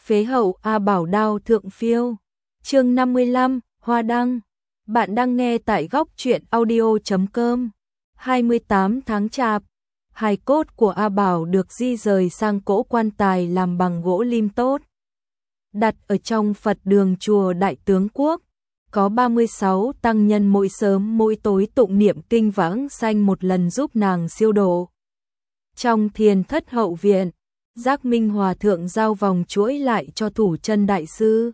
Phế hậu A Bảo đao thượng phiêu. Chương 55, Hoa đăng. Bạn đang nghe tại góc truyện audio.com. 28 tháng Chạp, hài cốt của A Bảo được di rời sang cỗ quan tài làm bằng gỗ lim tốt, đặt ở trong Phật đường chùa Đại Tướng Quốc. Có 36 tăng nhân mỗi sớm mỗi tối tụng niệm kinh vãng sanh một lần giúp nàng siêu độ. Trong thiền thất hậu viện, Giác Minh Hòa thượng giao vòng chuỗi lại cho Thủ Chân đại sư.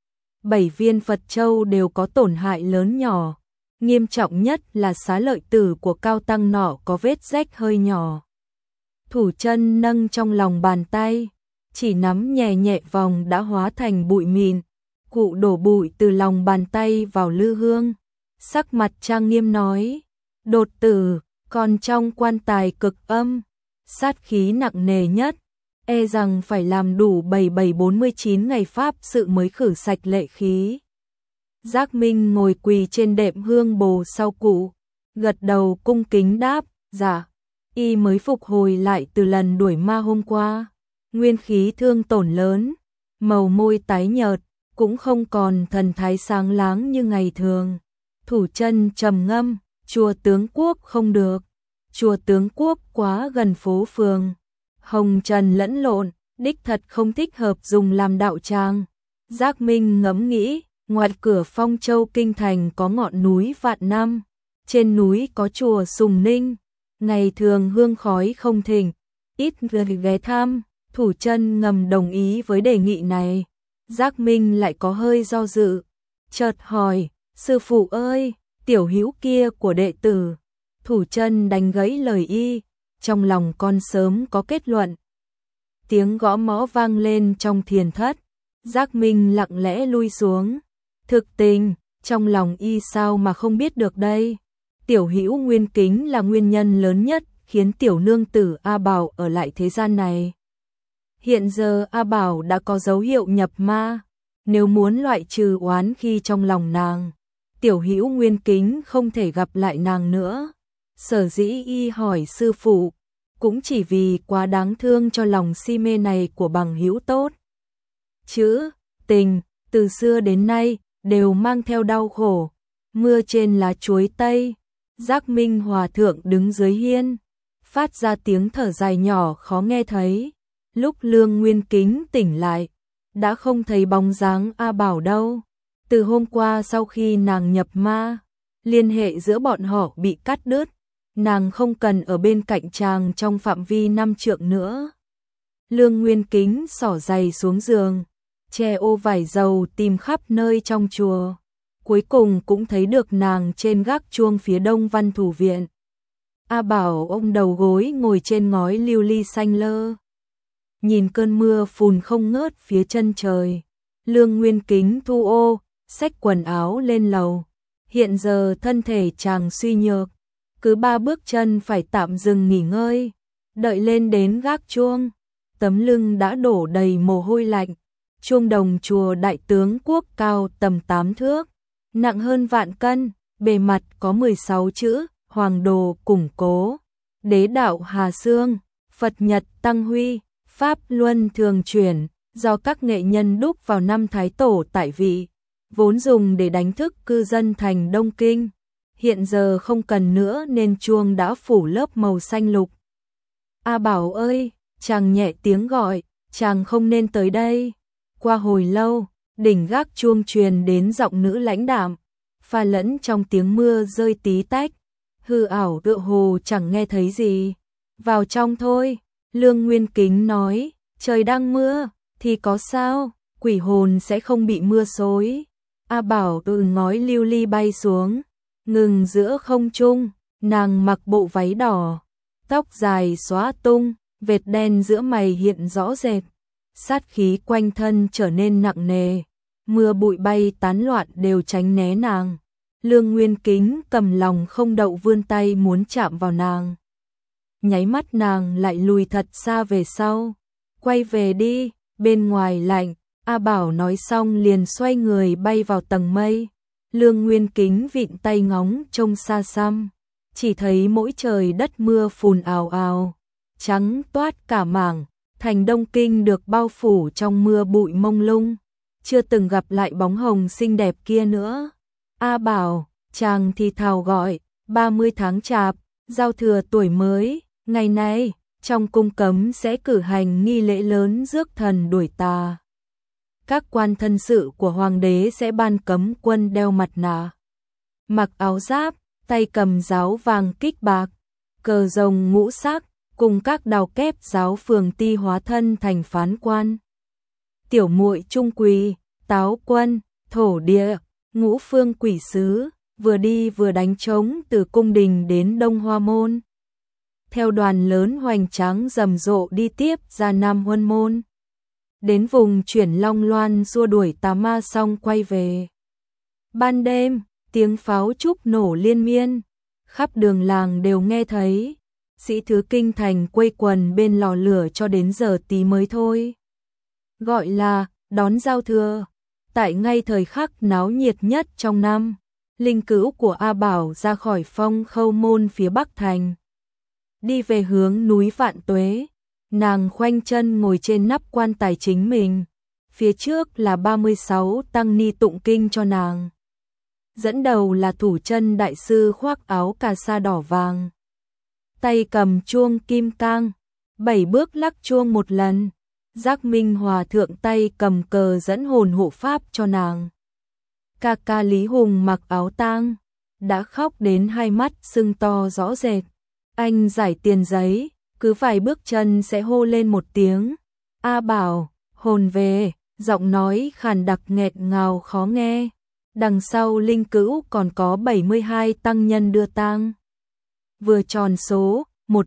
7 viên Phật châu đều có tổn hại lớn nhỏ, nghiêm trọng nhất là xá lợi tử của cao tăng nọ có vết rách hơi nhỏ. Thủ Chân nâng trong lòng bàn tay, chỉ nắm nhẹ nhẹ vòng đã hóa thành bụi mịn, cụ đổ bụi từ lòng bàn tay vào lư hương, sắc mặt trang nghiêm nói: "Đột tử, còn trong quan tài cực âm, sát khí nặng nề nhất, e rằng phải làm đủ 7749 ngày pháp sự mới khử sạch lệ khí." Giác Minh ngồi quỳ trên đệm hương bồ sau cụ, gật đầu cung kính đáp: "Dạ." Y mới phục hồi lại từ lần đuổi ma hôm qua, nguyên khí thương tổn lớn, màu môi tái nhợt, cũng không còn thần thái sáng láng như ngày thường. Thủ Chân trầm ngâm: "Chùa Tướng Quốc không được, chùa Tướng Quốc quá gần phố phường, hồng trần lẫn lộn, đích thật không thích hợp dùng làm đạo tràng." Giác Minh ngẫm nghĩ, ngoài cửa Phong Châu kinh thành có ngọn núi Vạn Năm, trên núi có chùa Sùng Ninh, ngày thường hương khói không thịnh, ít người ghé thăm. Thủ Chân ngầm đồng ý với đề nghị này. Giác Minh lại có hơi do dự, chợt hỏi: "Sư phụ ơi, tiểu hữu kia của đệ tử." Thủ Chân đánh gãy lời y: "Trong lòng con sớm có kết luận." Tiếng gõ mõ vang lên trong thiền thất. Giác Minh lặng lẽ lui xuống. Thực tình, trong lòng y sao mà không biết được đây. Tiểu hữu Nguyên Kính là nguyên nhân lớn nhất khiến tiểu nương tử A Bảo ở lại thế gian này. Hiện giờ A Bảo đã có dấu hiệu nhập ma, nếu muốn loại trừ oán khi trong lòng nàng, tiểu hữu Nguyên Kính không thể gặp lại nàng nữa. Sở dĩ y hỏi sư phụ, cũng chỉ vì quá đáng thương cho lòng si mê này của bằng hữu tốt. Chữ tình, từ xưa đến nay, đều mang theo đau khổ. Mưa trên lá chuối tây. Giác Minh Hòa thượng đứng dưới hiên, phát ra tiếng thở dài nhỏ khó nghe thấy. Lúc Lương Nguyên Kính tỉnh lại, đã không thấy bóng dáng A Bảo đâu. Từ hôm qua sau khi nàng nhập ma, liên hệ giữa bọn họ bị cắt đứt, nàng không cần ở bên cạnh chàng trong phạm vi 5 trượng nữa. Lương Nguyên Kính xỏ giày xuống giường, che ô vải dầu tìm khắp nơi trong chùa, cuối cùng cũng thấy được nàng trên gác chuông phía đông Văn Thủ viện. A Bảo ôm đầu gối ngồi trên ngói lưu ly xanh lơ, nhìn cơn mưa phùn không ngớt phía chân trời. Lương Nguyên Kính thu ô, xách quần áo lên lầu. Hiện giờ thân thể chàng suy nhược, cứ 3 bước chân phải tạm dừng nghỉ ngơi. Đợi lên đến gác chuông, tấm lưng đã đổ đầy mồ hôi lạnh. Chuông đồng chùa Đại Tướng Quốc cao tầm 8 thước, nặng hơn vạn cân, bề mặt có 16 chữ: Hoàng đồ củng cố, đế đạo Hà Xương, Phật Nhật Tăng Huy, Pháp Luân thường chuyển, do các nghệ nhân đúc vào năm Thái Tổ tại vị, vốn dùng để đánh thức cư dân thành Đông Kinh. Hiện giờ không cần nữa nên chuông đã phủ lớp màu xanh lục. "A Bảo ơi!" Chàng nhẹ tiếng gọi, "Chàng không nên tới đây." Qua hồi lâu, đỉnh gác chuông truyền đến giọng nữ lãnh đạm, pha lẫn trong tiếng mưa rơi tí tách, hư ảo tựa hồ chẳng nghe thấy gì. "Vào trong thôi." Lương Nguyên Kính nói, "Trời đang mưa, thì có sao, quỷ hồn sẽ không bị mưa xối." A Bảo từ ngói lưu ly bay xuống, ngừng giữa không trung. Nàng mặc bộ váy đỏ, tóc dài xóa tung, vệt đen giữa mày hiện rõ rệt, sát khí quanh thân trở nên nặng nề. Mưa bụi bay tán loạn đều tránh né nàng. Lương Nguyên Kính cầm lòng không đậu vươn tay muốn chạm vào nàng. Nháy mắt nàng lại lùi thật xa về sau. "Quay về đi, bên ngoài lạnh." A Bảo nói xong liền xoay người bay vào tầng mây. Lương Nguyên Kính vịn tay ngóng trông xa xăm, chỉ thấy mỗi trời đất mưa phùn ào ào, trắng toát cả mảng, Thành Đông Kinh được bao phủ trong mưa bụi mông lung, chưa từng gặp lại bóng hồng xinh đẹp kia nữa. A Bảo, chàng thì thào gọi, 30 tháng Chạp, giao thừa tuổi mới, ngày nay, trong cung cấm sẽ cử hành nghi lễ lớn rước thần đuổi tà. Các quan thân sự của hoàng đế sẽ ban cấm quân đeo mặt nạ, mặc áo giáp, tay cầm giáo vàng kích bạc, cờ rồng ngũ sắc, cùng các đào kép giáo phường ti hóa thân thành phán quan. Tiểu muội Trung Quỳ, Táo Quân, Thổ Địa, Ngũ Phương Quỷ Sứ, vừa đi vừa đánh trống từ cung đình đến Đông Hoa Môn. Theo đoàn lớn hoành tráng rầm rộ đi tiếp ra Nam Huân Môn. Đến vùng chuyển Long Loan xua đuổi tà ma xong quay về. Ban đêm, tiếng pháo trúc nổ liên miên, khắp đường làng đều nghe thấy. Sĩ thứ kinh thành quây quần bên lò lửa cho đến giờ tí mới thôi. Gọi là đón giao thừa. Tại ngay thời khắc náo nhiệt nhất trong năm, linh cữu của A Bảo ra khỏi Phong Khâu Môn phía Bắc thành, đi về hướng núi Vạn Tuế. Nàng khoanh chân ngồi trên nắp quan tài chính mình, phía trước là 36 tăng ni tụng kinh cho nàng. Dẫn đầu là thủ chân đại sư khoác áo cà sa đỏ vàng, tay cầm chuông kim cang, 7 bước lắc chuông một lần. Giác Minh Hòa thượng tay cầm cờ dẫn hồn hộ pháp cho nàng. Ca ca Lý Hùng mặc áo tang, đã khóc đến hai mắt sưng to rõ rệt. Anh giải tiền giấy, cứ vài bước chân sẽ hô lên một tiếng. A Bảo, hồn về, giọng nói khàn đặc nghẹt ngào khó nghe. Đằng sau linh cữu còn có 72 tăng nhân đưa tang. Vừa tròn số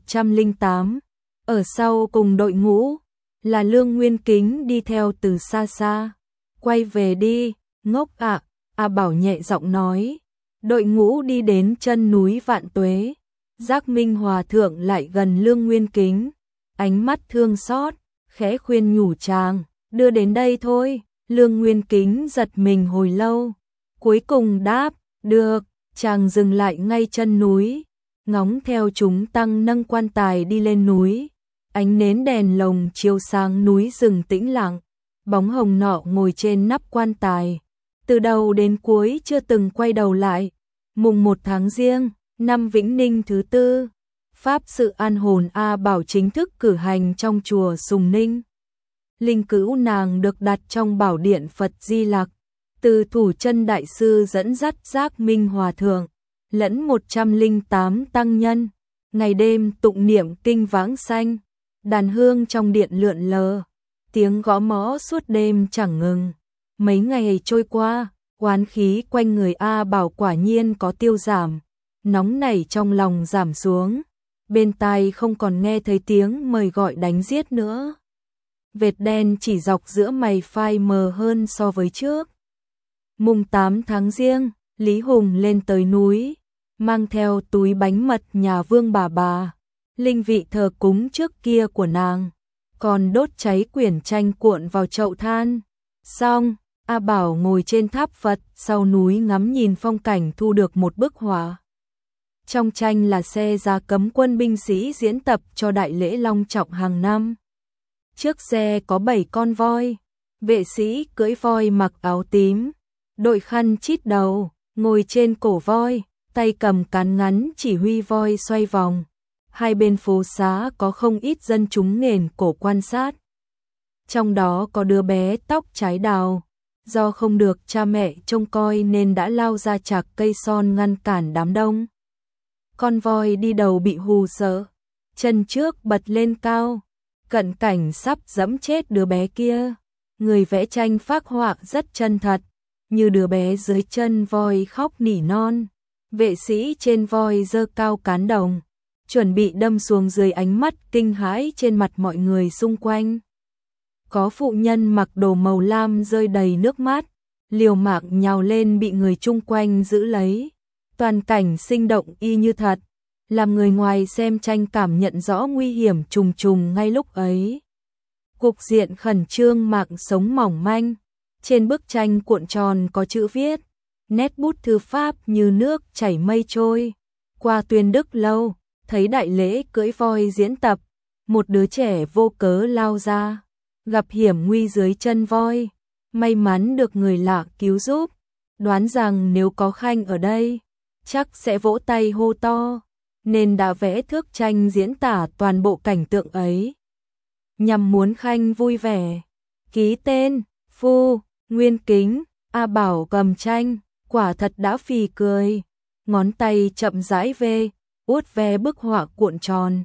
108, ở sau cùng đội ngũ là Lương Nguyên Kính đi theo từ xa xa. Quay về đi, ngốc ạ, A Bảo nhẹ giọng nói. Đội ngũ đi đến chân núi Vạn Tuế. Giác Minh Hòa thượng lại gần Lương Nguyên Kính, ánh mắt thương xót, khẽ khuyên nhủ chàng, đưa đến đây thôi. Lương Nguyên Kính giật mình hồi lâu, cuối cùng đáp, được. Chàng dừng lại ngay chân núi, ngóng theo chúng tăng nâng quan tài đi lên núi. Ánh nến đèn lồng chiếu sáng núi rừng tĩnh lặng, bóng hồng nọ ngồi trên nắp quan tài, từ đầu đến cuối chưa từng quay đầu lại. Mùng 1 tháng Giêng, năm Vĩnh Ninh thứ tư, pháp sự an hồn A Bảo chính thức cử hành trong chùa Sùng Ninh. Linh cữu nàng được đặt trong bảo điện Phật Di Lặc, từ thủ chân đại sư dẫn dắt Giác Minh Hòa thượng, lẫn 108 tăng nhân, ngày đêm tụng niệm kinh vãng sanh. Đàn hương trong điện lượn lờ, tiếng gõ mõ suốt đêm chẳng ngừng. Mấy ngày trôi qua, oán khí quanh người A Bảo quả nhiên có tiêu giảm, nóng nảy trong lòng giảm xuống, bên tai không còn nghe thấy tiếng mời gọi đánh giết nữa. Vệt đen chỉ dọc giữa mày phai mờ hơn so với trước. Mùng 8 tháng Giêng, Lý Hùng lên tới núi, mang theo túi bánh mật nhà Vương bà. Linh vị thờ cúng trước kia của nàng, còn đốt cháy quyển tranh cuộn vào chậu than. Xong, A Bảo ngồi trên tháp Phật sau núi ngắm nhìn phong cảnh thu được một bức họa. Trong tranh là xe ra cấm quân binh sĩ diễn tập cho đại lễ long trọng hàng năm. Trước xe có 7 con voi, vệ sĩ cưỡi voi mặc áo tím, đội khăn chít đầu, ngồi trên cổ voi, tay cầm cán ngắn chỉ huy voi xoay vòng. Hai bên phố xá có không ít dân chúng nghền cổ quan sát. Trong đó có đứa bé tóc trái đào, do không được cha mẹ trông coi nên đã lao ra chạc cây son ngăn cản đám đông. Con voi đi đầu bị hù sợ, chân trước bật lên cao, cận cảnh sắp giẫm chết đứa bé kia. Người vẽ tranh phác họa rất chân thật, như đứa bé dưới chân voi khóc nỉ non. Vệ sĩ trên voi giơ cao cán đồng, chuẩn bị đâm xuống dưới ánh mắt kinh hãi trên mặt mọi người xung quanh. Có phụ nhân mặc đồ màu lam rơi đầy nước mắt, liều mạng nhào lên bị người chung quanh giữ lấy. Toàn cảnh sinh động y như thật, làm người ngoài xem tranh cảm nhận rõ nguy hiểm trùng trùng ngay lúc ấy. Cục diện khẩn trương, mạng sống mỏng manh, trên bức tranh cuộn tròn có chữ viết, nét bút thư pháp như nước chảy mây trôi. Qua Tuyên Đức Lâu, thấy đại lễ cưỡi voi diễn tập, một đứa trẻ vô cớ lao ra, gặp hiểm nguy dưới chân voi, may mắn được người lạ cứu giúp, đoán rằng nếu có Khanh ở đây, chắc sẽ vỗ tay hô to, nên đã vẽ thước tranh diễn tả toàn bộ cảnh tượng ấy, nhằm muốn Khanh vui vẻ. Ký tên, Phu, Nguyên Kính. A Bảo cầm tranh, quả thật đã phì cười, ngón tay chậm rãi vuốt ve bức họa cuộn tròn.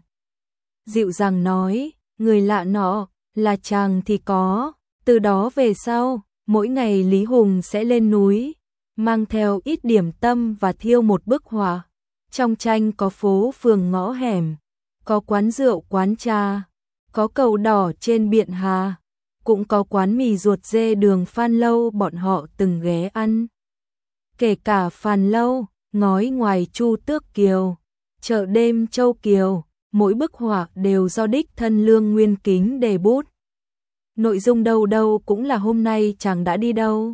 Dịu dàng nói, người lạ nọ, là chàng thì có, từ đó về sau, mỗi ngày Lý Hùng sẽ lên núi, mang theo ít điểm tâm và thiêu một bức họa. Trong tranh có phố phường ngõ hẻm, có quán rượu quán trà, có cầu đỏ trên Biện Hà, cũng có quán mì ruột dê đường Phan Lâu bọn họ từng ghé ăn. Kể cả Phan Lâu, ngói ngoài Chu Tước Kiều, chợ đêm Châu Kiều, mỗi bức họa đều do đích thân Lương Nguyên Kính đề bút. Nội dung đâu đâu cũng là hôm nay chàng đã đi đâu,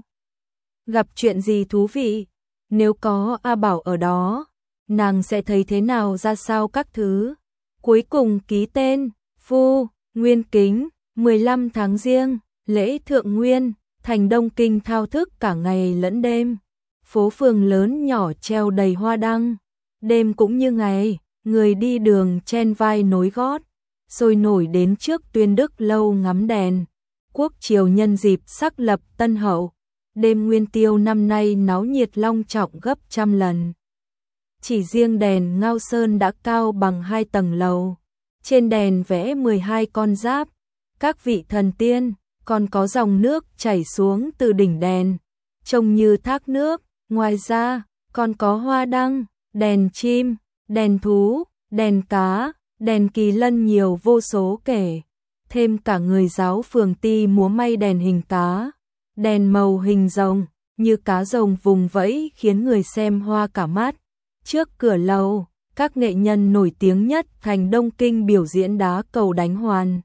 gặp chuyện gì thú vị, nếu có A Bảo ở đó, nàng sẽ thấy thế nào ra sao các thứ. Cuối cùng ký tên, Phu, Nguyên Kính. 15 tháng Giêng, lễ Thượng Nguyên, thành Đông Kinh thao thức cả ngày lẫn đêm. Phố phường lớn nhỏ treo đầy hoa đăng, đêm cũng như ngày, người đi đường chen vai nối gót, sôi nổi đến trước Tuyên Đức lâu ngắm đèn. Quốc triều nhân dịp sắc lập Tân Hậu, đêm Nguyên Tiêu năm nay náo nhiệt long trọng gấp trăm lần. Chỉ riêng đèn Ngao Sơn đã cao bằng 2 tầng lầu, trên đèn vẽ 12 con giáp, các vị thần tiên, còn có dòng nước chảy xuống từ đỉnh đèn, trông như thác nước. Ngoài ra, còn có hoa đăng, đèn chim, đèn thú, đèn cá, đèn kỳ lân nhiều vô số kể. Thêm cả người giáo phường ti múa may đèn hình cá, đèn màu hình rồng, như cá rồng vùng vẫy khiến người xem hoa cả mắt. Trước cửa lầu, các nghệ nhân nổi tiếng nhất thành Đông Kinh biểu diễn đá cầu đánh hoàn.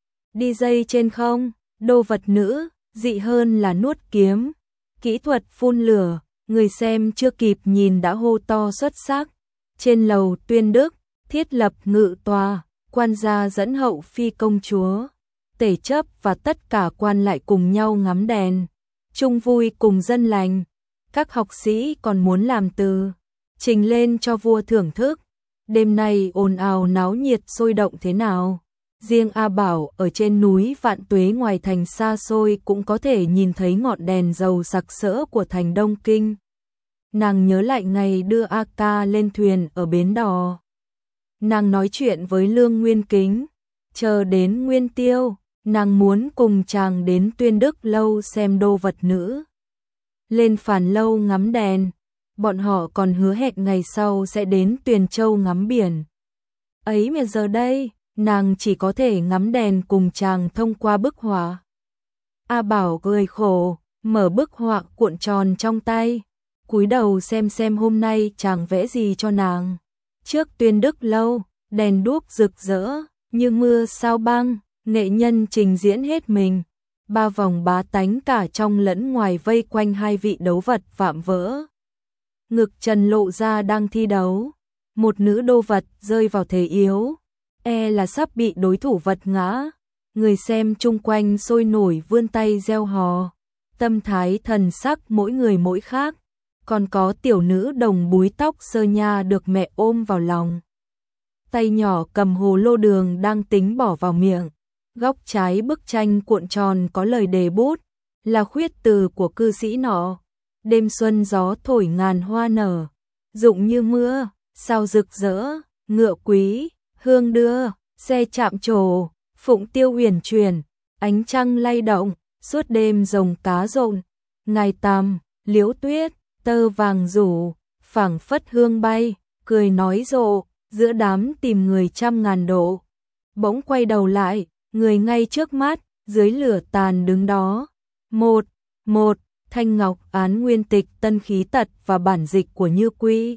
DJ trên không, đô vật nữ, dị hơn là nuốt kiếm, kỹ thuật phun lửa, người xem chưa kịp nhìn đã hô to xuất sắc. Trên lầu Tuyên Đức, thiết lập ngự tòa, quan gia dẫn hậu phi công chúa, tể chấp và tất cả quan lại cùng nhau ngắm đèn, chung vui cùng dân lành. Các học sĩ còn muốn làm từ trình lên cho vua thưởng thức. Đêm nay ồn ào náo nhiệt sôi động thế nào? Riêng A Bảo ở trên núi Vạn Tuế ngoài thành xa xôi cũng có thể nhìn thấy ngọn đèn dầu sặc sỡ của thành Đông Kinh. Nàng nhớ lại ngày đưa A Ca lên thuyền ở bến đò. Nàng nói chuyện với Lương Nguyên Kính, chờ đến Nguyên Tiêu, nàng muốn cùng chàng đến Tuyên Đức lâu xem đô vật nữ. Lên Phàn lâu ngắm đèn, bọn họ còn hứa hẹn ngày sau sẽ đến Tuyền Châu ngắm biển. Ấy mà giờ đây, nàng chỉ có thể ngắm đèn cùng chàng thông qua bức họa. A Bảo cười khổ, mở bức họa cuộn tròn trong tay, cúi đầu xem hôm nay chàng vẽ gì cho nàng. Trước Tuyên Đức lâu, đèn đuốc rực rỡ, như mưa sao băng, nghệ nhân trình diễn hết mình. 3 vòng bá tánh cả trong lẫn ngoài vây quanh 2 vị đấu vật vạm vỡ. Ngực trần lộ ra đang thi đấu, một nữ đô vật rơi vào thế yếu, là sắp bị đối thủ vật ngã. Người xem chung quanh sôi nổi vươn tay reo hò, tâm thái thần sắc mỗi người mỗi khác. Còn có tiểu nữ đồng búi tóc sơ nha được mẹ ôm vào lòng, tay nhỏ cầm hồ lô đường đang tính bỏ vào miệng. Góc trái bức tranh cuộn tròn có lời đề bút, là khuyết từ của cư sĩ nọ. Đêm xuân gió thổi ngàn hoa nở, rụng như mưa, sao rực rỡ, ngựa quý, hương đưa, xe chạm trổ, phụng tiêu huyền truyền, ánh trăng lay động, suốt đêm rồng cá rộn, ngày tằm, liễu tuyết, tơ vàng rủ, phảng phất hương bay, cười nói rộ, giữa đám tìm người trăm ngàn độ. Bỗng quay đầu lại, người ngay trước mắt, dưới lửa tàn đứng đó. Một, thanh ngọc án nguyên tịch tân khí tật và bản dịch của Như Quy.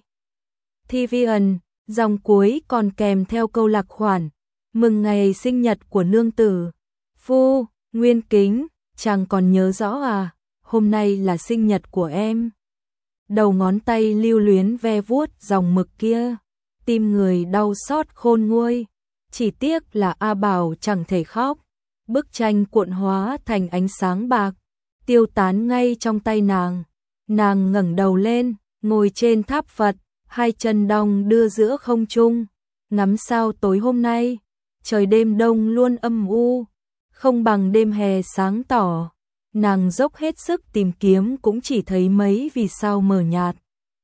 TVN, dòng cuối còn kèm theo câu lạc khoản, mừng ngày sinh nhật của nương tử. Phu, Nguyên Kính, chàng còn nhớ rõ à, hôm nay là sinh nhật của em. Đầu ngón tay lưu luyến ve vuốt dòng mực kia, tim người đau xót khôn nguôi. Chỉ tiếc là A Bảo chẳng thể khóc. Bức tranh cuộn hóa thành ánh sáng bạc, tiêu tán ngay trong tay nàng. Nàng ngẩng đầu lên, ngồi trên tháp Phật, hai chân đong đưa giữa không trung, ngắm sao tối hôm nay. Trời đêm đông luôn âm u, không bằng đêm hè sáng tỏ. Nàng dốc hết sức tìm kiếm cũng chỉ thấy mấy vì sao mờ nhạt.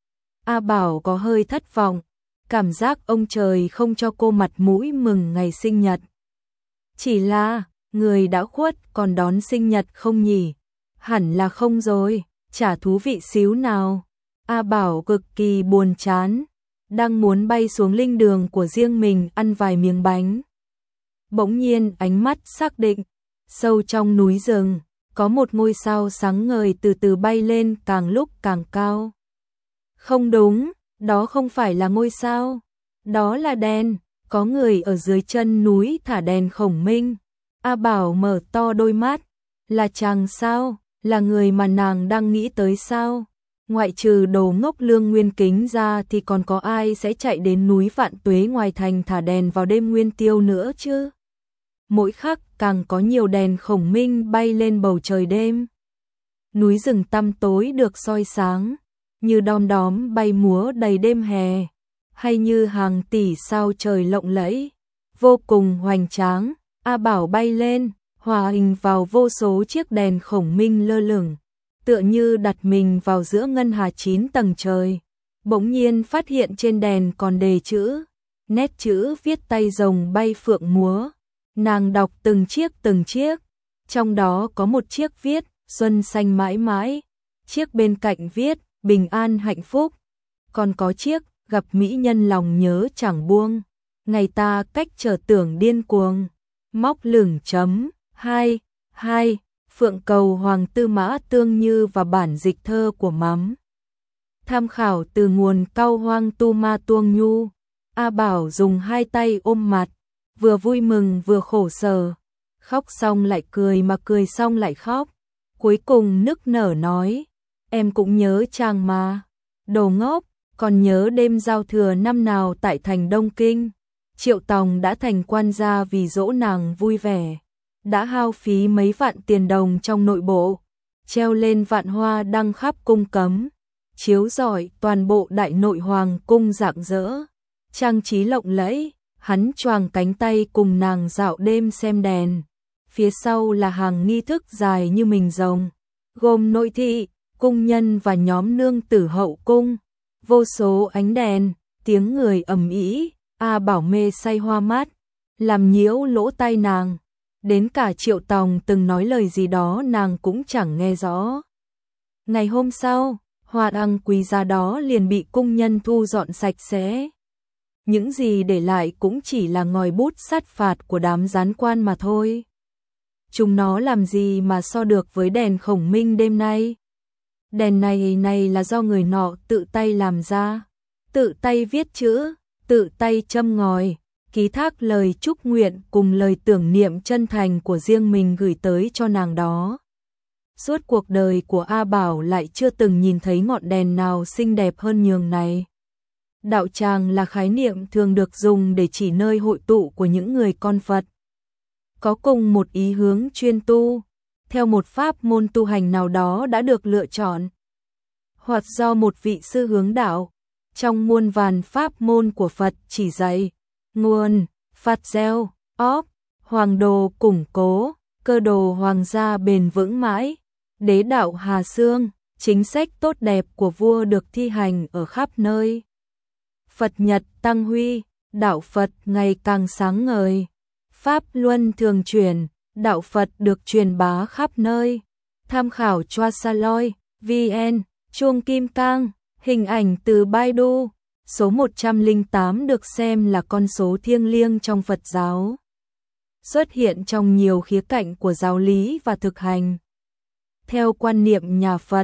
A Bảo có hơi thất vọng, cảm giác ông trời không cho cô mặt mũi mừng ngày sinh nhật. Chỉ là, người đã khuất còn đón sinh nhật không nhỉ? Hẳn là không rồi, chả thú vị xíu nào. A Bảo cực kỳ buồn chán, đang muốn bay xuống linh đường của riêng mình ăn vài miếng bánh. Bỗng nhiên ánh mắt xác định, sâu trong núi rừng, có một ngôi sao sáng ngời từ từ bay lên càng lúc càng cao. Không đúng, đó không phải là ngôi sao, đó là đèn, có người ở dưới chân núi thả đèn khổng minh. A Bảo mở to đôi mắt, là chàng sao, là người mà nàng đang nghĩ tới sao? Ngoại trừ đồ ngốc Lương Nguyên Kính ra thì còn có ai sẽ chạy đến núi Vạn Tuế ngoài thành thả đèn vào đêm nguyên tiêu nữa chứ? Mỗi khắc càng có nhiều đèn khổng minh bay lên bầu trời đêm. Núi rừng tăm tối được soi sáng, như đom đóm bay múa đầy đêm hè, hay như hàng tỷ sao trời lộng lẫy, vô cùng hoành tráng. A Bảo bay lên, hòa hình vào vô số chiếc đèn khổng minh lơ lửng, tựa như đặt mình vào giữa ngân hà 9 tầng trời. Bỗng nhiên phát hiện trên đèn còn đề chữ, nét chữ viết tay rồng bay phượng múa. Nàng đọc từng chiếc, trong đó có một chiếc viết xuân xanh mãi mãi, chiếc bên cạnh viết bình an hạnh phúc, còn có chiếc gặp mỹ nhân lòng nhớ chẳng buông, ngày ta cách trở tưởng điên cuồng. Móc lửng chấm 2 Phượng cầu Hoàng Tư Mã Tương Như và bản dịch thơ của Mắm. Tham khảo từ nguồn Cao Hoang Tu Ma Tuông Nhu. A Bảo dùng hai tay ôm mặt, vừa vui mừng vừa khổ sở, khóc xong lại cười mà cười xong lại khóc. Cuối cùng nức nở nói, em cũng nhớ chàng mà. Đồ ngốc, còn nhớ đêm giao thừa năm nào tại thành Đông Kinh, Triệu Tòng đã thành quan gia vì dỗ nàng vui vẻ, đã hao phí mấy vạn tiền đồng trong nội bộ, treo lên vạn hoa đăng khắp cung cấm, chiếu rọi toàn bộ đại nội hoàng cung rạng rỡ, trang trí lộng lẫy. Hắn choàng cánh tay cùng nàng dạo đêm xem đèn, phía sau là hàng nghi thức dài như mình rồng, gồm nội thị, cung nhân và nhóm nương tử hậu cung, vô số ánh đèn, tiếng người ầm ĩ. A Bảo mê say hoa mắt, làm nhiễu lỗ tai nàng, đến cả Triệu Tòng từng nói lời gì đó nàng cũng chẳng nghe rõ. Ngày hôm sau, hoa đăng quý giá đó liền bị cung nhân thu dọn sạch sẽ. Những gì để lại cũng chỉ là ngòi bút sát phạt của đám gián quan mà thôi. Chúng nó làm gì mà so được với đèn khổng minh đêm nay? Đèn này là do người nọ tự tay làm ra, tự tay viết chữ, tự tay châm ngòi, ký thác lời chúc nguyện cùng lời tưởng niệm chân thành của riêng mình gửi tới cho nàng đó. Suốt cuộc đời của A Bảo lại chưa từng nhìn thấy ngọn đèn nào xinh đẹp hơn nhường này. Đạo tràng là khái niệm thường được dùng để chỉ nơi hội tụ của những người con Phật, có cùng một ý hướng chuyên tu, theo một pháp môn tu hành nào đó đã được lựa chọn, hoặc do một vị sư hướng đạo, trong muôn vàn pháp môn của Phật chỉ dạy, nguồn, Phật gieo, óp, hoàng đồ củng cố, cơ đồ hoàng gia bền vững mãi, đế đạo hà xương, chính sách tốt đẹp của vua được thi hành ở khắp nơi. Phật Nhật tăng huy, đạo Phật ngày càng sáng ngời, pháp luân thường truyền, đạo Phật được truyền bá khắp nơi. Tham khảo Choa Saloi, VN, chuông kim cang, hình ảnh từ Baidu. Số 108 được xem là con số thiêng liêng trong Phật giáo, xuất hiện trong nhiều khía cạnh của giáo lý và thực hành. Theo quan niệm nhà Phật,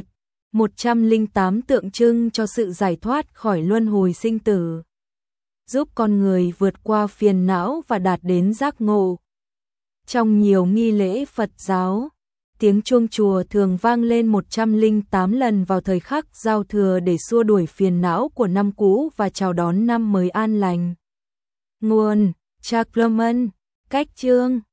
108 tượng trưng cho sự giải thoát khỏi luân hồi sinh tử, giúp con người vượt qua phiền não và đạt đến giác ngộ. Trong nhiều nghi lễ Phật giáo, tiếng chuông chùa thường vang lên 108 lần vào thời khắc giao thừa để xua đuổi phiền não của năm cũ và chào đón năm mới an lành. Nguồn: Sacrament, cách chương